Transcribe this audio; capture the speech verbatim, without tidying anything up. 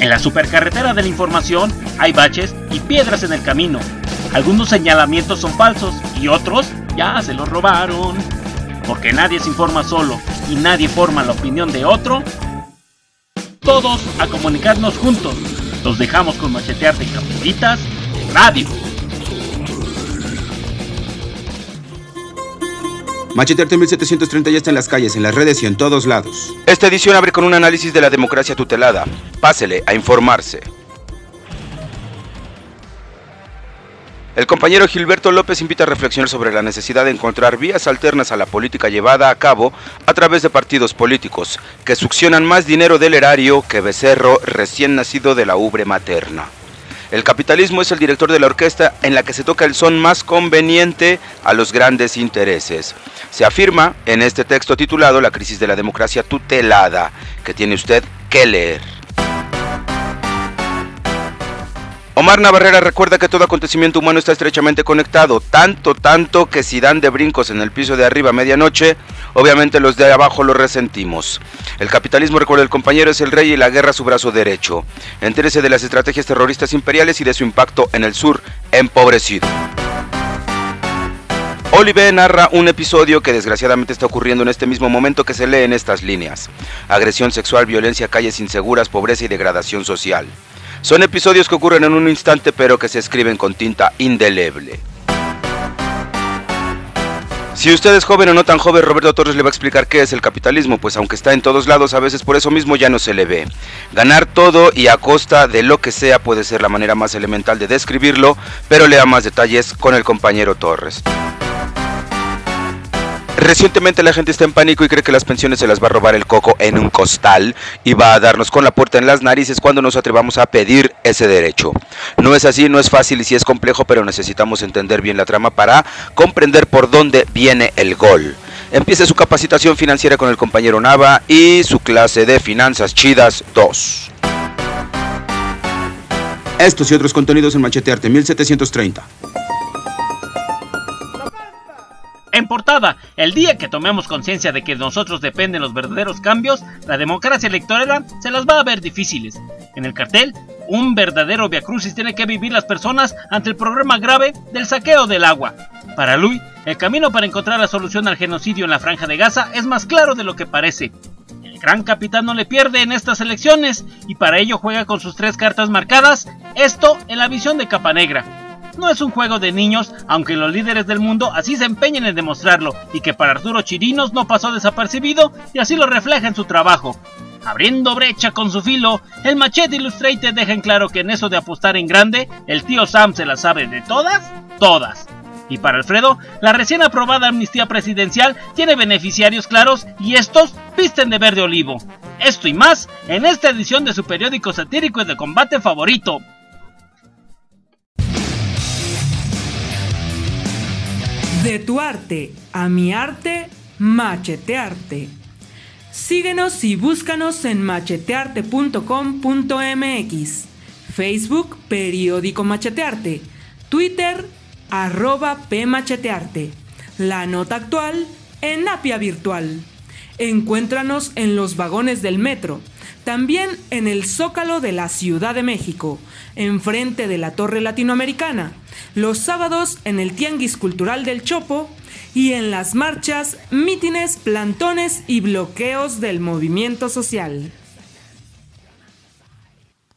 En la supercarretera de la información hay baches y piedras en el camino. Algunos señalamientos son falsos y otros ya se los robaron. Porque nadie se informa solo y nadie forma la opinión de otro. Todos a comunicarnos juntos. Los dejamos con Machetearte Capuritas Radio. Machetearte mil setecientos treinta ya está en las calles, en las redes y en todos lados. Esta edición abre con un análisis de la democracia tutelada. Pásele a informarse. El compañero Gilberto López invita a reflexionar sobre la necesidad de encontrar vías alternas a la política llevada a cabo a través de partidos políticos que succionan más dinero del erario que becerro recién nacido de la ubre materna. El capitalismo es el director de la orquesta en la que se toca el son más conveniente a los grandes intereses. Se afirma en este texto titulado La crisis de la democracia tutelada, que tiene usted que leer. Omar Navarrera recuerda que todo acontecimiento humano está estrechamente conectado, tanto, tanto que si dan de brincos en el piso de arriba a medianoche, obviamente los de abajo lo resentimos. El capitalismo, recuerda el compañero, es el rey y la guerra su brazo derecho. Entérese de las estrategias terroristas imperiales y de su impacto en el sur empobrecido. Olive narra un episodio que desgraciadamente está ocurriendo en este mismo momento que se lee en estas líneas: agresión sexual, violencia, calles inseguras, pobreza y degradación social. Son episodios que ocurren en un instante pero que se escriben con tinta indeleble. Si usted es joven o no tan joven, Roberto Torres le va a explicar qué es el capitalismo, pues aunque está en todos lados, a veces por eso mismo ya no se le ve. Ganar todo y a costa de lo que sea puede ser la manera más elemental de describirlo, pero lea más detalles con el compañero Torres. Recientemente la gente está en pánico y cree que las pensiones se las va a robar el coco en un costal y va a darnos con la puerta en las narices cuando nos atrevamos a pedir ese derecho. No es así, no es fácil y sí es complejo, pero necesitamos entender bien la trama para comprender por dónde viene el gol. Empiece su capacitación financiera con el compañero Nava y su clase de Finanzas Chidas dos. Estos y otros contenidos en Machetearte mil setecientos treinta. En portada, el día que tomemos conciencia de que de nosotros dependen los verdaderos cambios, la democracia electoral se las va a ver difíciles. En el cartel, un verdadero viacrucis tiene que vivir las personas ante el problema grave del saqueo del agua. Para Luis, el camino para encontrar la solución al genocidio en la Franja de Gaza es más claro de lo que parece. El gran capitán no le pierde en estas elecciones y para ello juega con sus tres cartas marcadas, esto en la visión de Capa Negra. No es un juego de niños, aunque los líderes del mundo así se empeñen en demostrarlo, y que para Arturo Chirinos no pasó desapercibido, y así lo refleja en su trabajo. Abriendo brecha con su filo, el Machete Illustrated deja en claro que en eso de apostar en grande, el tío Sam se la sabe de todas, todas. Y para Alfredo, la recién aprobada amnistía presidencial tiene beneficiarios claros y estos visten de verde olivo. Esto y más en esta edición de su periódico satírico y de combate favorito. De tu arte a mi arte, Machetearte. Síguenos y búscanos en machetearte punto com punto m x, Facebook, Periódico Machetearte, Twitter, arroba pmachetearte, La Nota Actual en Apia Virtual. Encuéntranos en los vagones del metro, también en el Zócalo de la Ciudad de México, enfrente de la Torre Latinoamericana, los sábados en el Tianguis Cultural del Chopo y en las marchas, mítines, plantones y bloqueos del movimiento social.